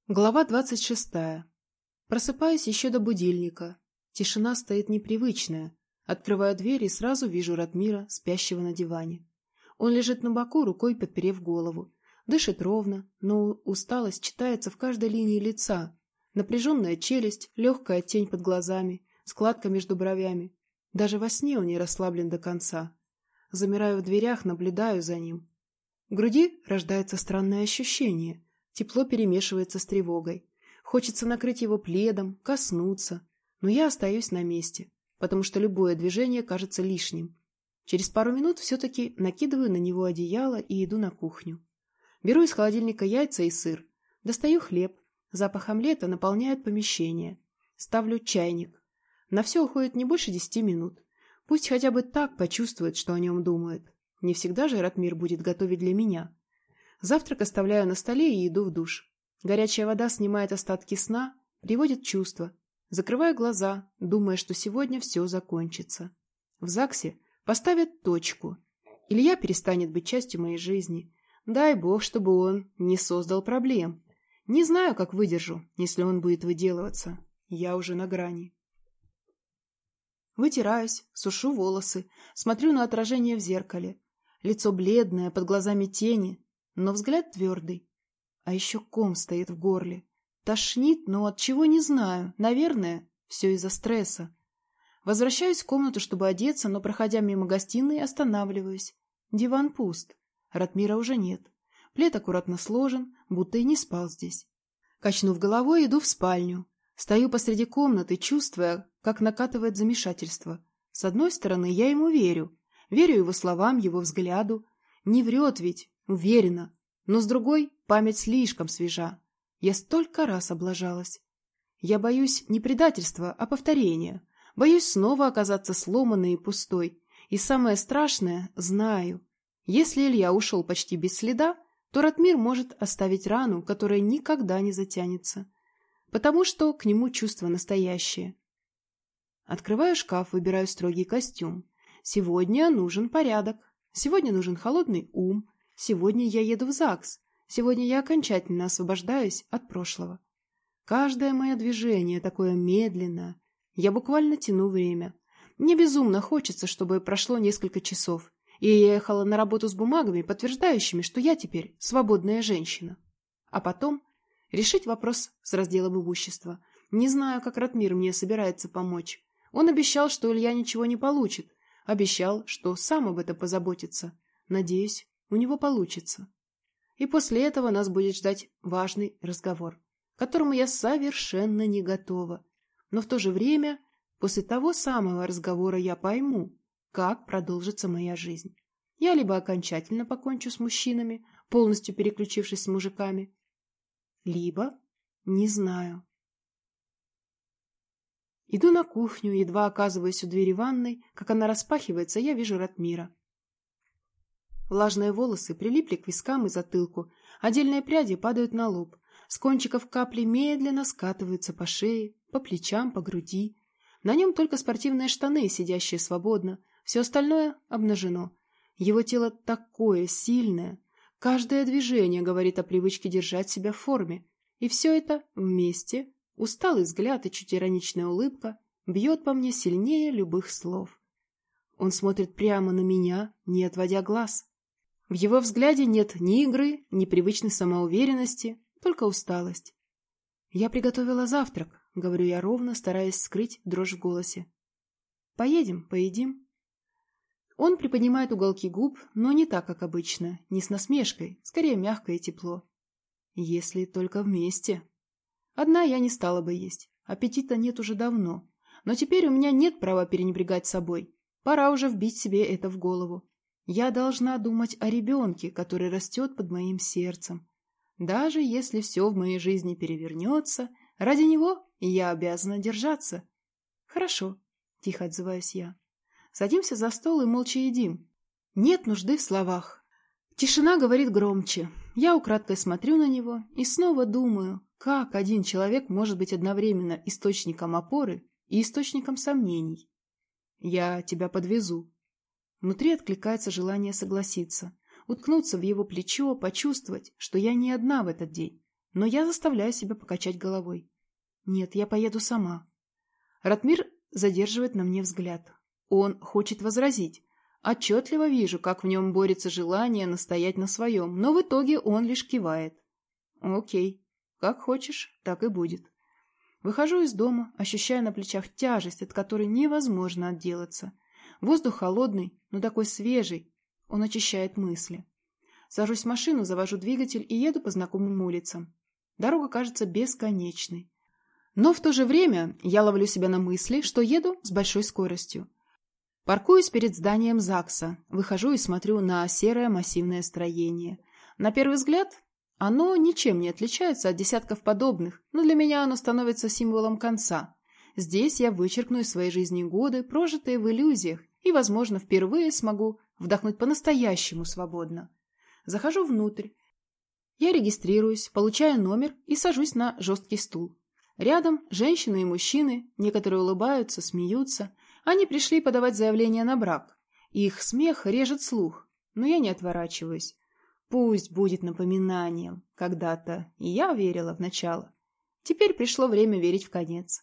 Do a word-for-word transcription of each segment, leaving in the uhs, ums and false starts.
Глава двадцать шестая. Просыпаюсь еще до будильника. Тишина стоит непривычная. Открываю дверь и сразу вижу Ратмира, спящего на диване. Он лежит на боку, рукой подперев голову. Дышит ровно, но усталость читается в каждой линии лица. Напряженная челюсть, легкая тень под глазами, складка между бровями. Даже во сне он не расслаблен до конца. Замираю в дверях, наблюдаю за ним. В груди рождается странное ощущение. Тепло перемешивается с тревогой. Хочется накрыть его пледом, коснуться. Но я остаюсь на месте, потому что любое движение кажется лишним. Через пару минут все-таки накидываю на него одеяло и иду на кухню. Беру из холодильника яйца и сыр. Достаю хлеб. Запах омлета наполняет помещение. Ставлю чайник. На все уходит не больше десяти минут. Пусть хотя бы так почувствует, что о нем думает. Не всегда же Ратмир будет готовить для меня. Завтрак оставляю на столе и иду в душ. Горячая вода снимает остатки сна, приводит в чувство. Закрываю глаза, думая, что сегодня все закончится. В ЗАГСе поставят точку. Илья перестанет быть частью моей жизни. Дай бог, чтобы он не создал проблем. Не знаю, как выдержу, если он будет выделываться. Я уже на грани. Вытираюсь, сушу волосы, смотрю на отражение в зеркале. Лицо бледное, под глазами тени. Но взгляд твердый. А еще ком стоит в горле. Тошнит, но от чего не знаю. Наверное, все из-за стресса. Возвращаюсь в комнату, чтобы одеться, но, проходя мимо гостиной, останавливаюсь. Диван пуст. Ратмира уже нет. Плед аккуратно сложен, будто и не спал здесь. Качнув головой, иду в спальню. Стою посреди комнаты, чувствуя, как накатывает замешательство. С одной стороны, я ему верю. Верю его словам, его взгляду. Не врет ведь. Уверена. Но с другой, память слишком свежа. Я столько раз облажалась. Я боюсь не предательства, а повторения. Боюсь снова оказаться сломанной и пустой. И самое страшное, знаю. Если Илья ушел почти без следа, то Ратмир может оставить рану, которая никогда не затянется. Потому что к нему чувство настоящее. Открываю шкаф, выбираю строгий костюм. Сегодня нужен порядок. Сегодня нужен холодный ум. Сегодня я еду в ЗАГС. Сегодня я окончательно освобождаюсь от прошлого. Каждое мое движение такое медленное. Я буквально тяну время. Мне безумно хочется, чтобы прошло несколько часов, и я ехала на работу с бумагами, подтверждающими, что я теперь свободная женщина. А потом решить вопрос с разделом имущества. Не знаю, как Ратмир мне собирается помочь. Он обещал, что Илья ничего не получит. Обещал, что сам об этом позаботится. Надеюсь, у него получится. И после этого нас будет ждать важный разговор, к которому я совершенно не готова. Но в то же время, после того самого разговора я пойму, как продолжится моя жизнь. Я либо окончательно покончу с мужчинами, полностью переключившись с мужиками, либо не знаю. Иду на кухню, едва оказываюсь у двери ванной, как она распахивается, я вижу Ратмира. Влажные волосы прилипли к вискам и затылку, отдельные пряди падают на лоб, с кончиков капли медленно скатываются по шее, по плечам, по груди. На нем только спортивные штаны, сидящие свободно, все остальное обнажено. Его тело такое сильное, каждое движение говорит о привычке держать себя в форме, и все это вместе, усталый взгляд и чуть ироничная улыбка, бьет по мне сильнее любых слов. Он смотрит прямо на меня, не отводя глаз. В его взгляде нет ни игры, ни привычной самоуверенности, только усталость. «Я приготовила завтрак», — говорю я ровно, стараясь скрыть дрожь в голосе. «Поедем, поедим». Он приподнимает уголки губ, но не так, как обычно, не с насмешкой, скорее мягко и тепло. Если только вместе. Одна я не стала бы есть, аппетита нет уже давно, но теперь у меня нет права пренебрегать собой. Пора уже вбить себе это в голову. Я должна думать о ребенке, который растет под моим сердцем. Даже если все в моей жизни перевернется, ради него я обязана держаться. Хорошо, тихо отзываюсь я. Садимся за стол и молча едим. Нет нужды в словах. Тишина говорит громче. Я украдкой смотрю на него и снова думаю, как один человек может быть одновременно источником опоры и источником сомнений. Я тебя подвезу. Внутри откликается желание согласиться, уткнуться в его плечо, почувствовать, что я не одна в этот день. Но я заставляю себя покачать головой. Нет, я поеду сама. Ратмир задерживает на мне взгляд. Он хочет возразить. Отчетливо вижу, как в нем борется желание настоять на своем, но в итоге он лишь кивает. Окей, как хочешь, так и будет. Выхожу из дома, ощущая на плечах тяжесть, от которой невозможно отделаться. Воздух холодный, но такой свежий, он очищает мысли. Сажусь в машину, завожу двигатель и еду по знакомым улицам. Дорога кажется бесконечной. Но в то же время я ловлю себя на мысли, что еду с большой скоростью. Паркуюсь перед зданием ЗАГСа, выхожу и смотрю на серое массивное строение. На первый взгляд оно ничем не отличается от десятков подобных, но для меня оно становится символом конца. Здесь я вычеркну из своей жизни годы, прожитые в иллюзиях, и, возможно, впервые смогу вдохнуть по-настоящему свободно. Захожу внутрь. Я регистрируюсь, получаю номер и сажусь на жесткий стул. Рядом женщины и мужчины, некоторые улыбаются, смеются. Они пришли подавать заявление на брак. Их смех режет слух, но я не отворачиваюсь. Пусть будет напоминанием. Когда-то и я верила в начало. Теперь пришло время верить в конец.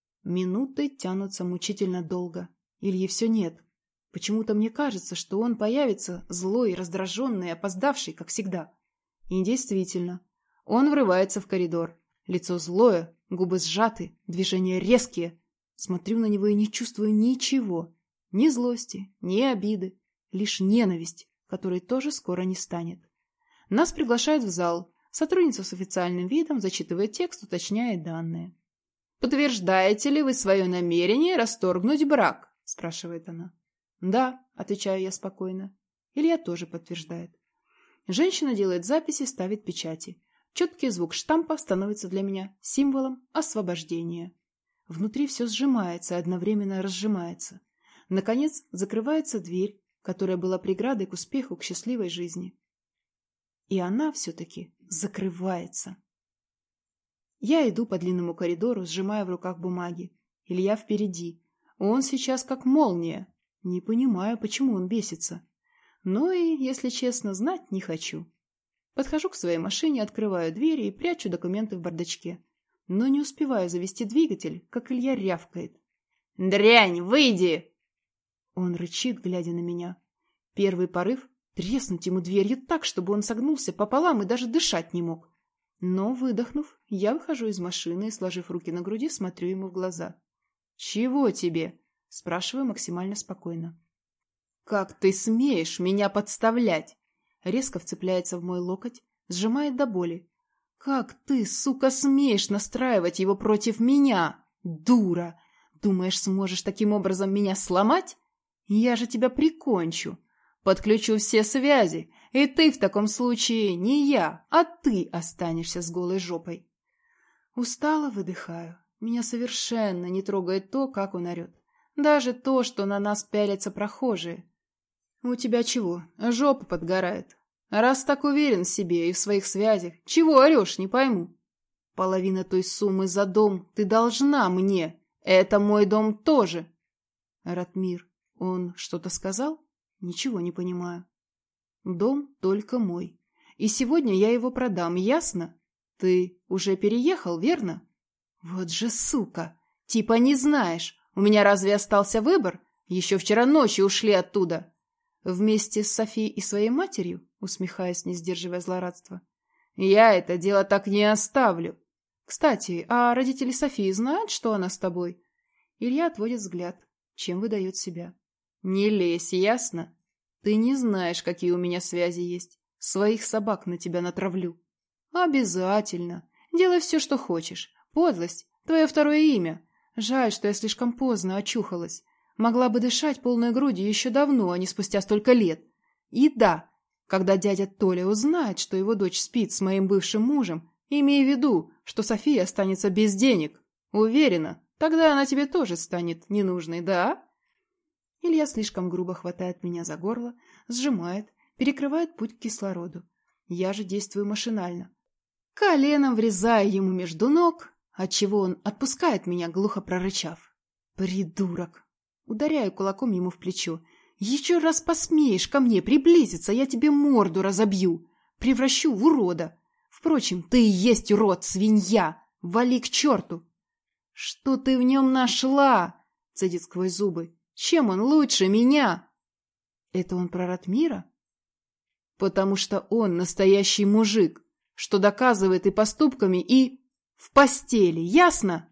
Минуты тянутся мучительно долго. Ильи все нет. Почему-то мне кажется, что он появится злой, раздраженный, опоздавший, как всегда. И действительно, он врывается в коридор. Лицо злое, губы сжаты, движения резкие. Смотрю на него и не чувствую ничего. Ни злости, ни обиды. Лишь ненависть, которой тоже скоро не станет. Нас приглашают в зал. Сотрудница с официальным видом зачитывает текст, уточняя данные. «Подтверждаете ли вы свое намерение расторгнуть брак?» – спрашивает она. «Да», – отвечаю я спокойно. Илья тоже подтверждает. Женщина делает записи, ставит печати. Четкий звук штампа становится для меня символом освобождения. Внутри все сжимается и одновременно разжимается. Наконец закрывается дверь, которая была преградой к успеху, к счастливой жизни. И она все-таки закрывается. Я иду по длинному коридору, сжимая в руках бумаги. Илья впереди. Он сейчас как молния. Не понимаю, почему он бесится. Но и, если честно, знать не хочу. Подхожу к своей машине, открываю двери и прячу документы в бардачке. Но не успеваю завести двигатель, как Илья рявкает. «Дрянь, выйди!» Он рычит, глядя на меня. Первый порыв — треснуть ему дверью так, чтобы он согнулся пополам и даже дышать не мог. Но, выдохнув, я выхожу из машины и, сложив руки на груди, смотрю ему в глаза. «Чего тебе?» — спрашиваю максимально спокойно. «Как ты смеешь меня подставлять?» Резко вцепляется в мой локоть, сжимает до боли. «Как ты, сука, смеешь настраивать его против меня? Дура! Думаешь, сможешь таким образом меня сломать? Я же тебя прикончу. Подключу все связи, и ты в таком случае не я, а ты останешься с голой жопой». Устало выдыхаю. Меня совершенно не трогает то, как он орет. Даже то, что на нас пялятся прохожие. «У тебя чего? Жопа подгорает. Раз так уверен в себе и в своих связях, чего орешь, не пойму. Половина той суммы за дом ты должна мне. Это мой дом тоже». Ратмир, он что-то сказал? Ничего не понимаю. Дом только мой. И сегодня я его продам, ясно? Ты уже переехал, верно? Вот же сука! Типа не знаешь. У меня разве остался выбор? Еще вчера ночью ушли оттуда. Вместе с Софией и своей матерью, усмехаясь, не сдерживая злорадства. Я это дело так не оставлю. Кстати, а родители Софии знают, что она с тобой? Илья отводит взгляд, чем выдает себя. Не лезь, ясно? Ты не знаешь, какие у меня связи есть. Своих собак на тебя натравлю. Обязательно. Делай все, что хочешь. Подлость — твое второе имя. Жаль, что я слишком поздно очухалась. Могла бы дышать полной грудью еще давно, а не спустя столько лет. И да, когда дядя Толя узнает, что его дочь спит с моим бывшим мужем, имей в виду, что София останется без денег. Уверена, тогда она тебе тоже станет ненужной, да? Илья слишком грубо хватает меня за горло, сжимает, перекрывает путь к кислороду. Я же действую машинально. Коленом врезаю ему между ног, отчего он отпускает меня, глухо прорычав. «Придурок!» Ударяю кулаком ему в плечо. «Еще раз посмеешь ко мне приблизиться, я тебе морду разобью, превращу в урода. Впрочем, ты и есть урод, свинья! Вали к черту! Что ты в нем нашла? Цедит сквозь зубы. Чем он лучше меня? Это он про Ратмира? Потому что он настоящий мужик, что доказывает и поступками, и в постели, ясно?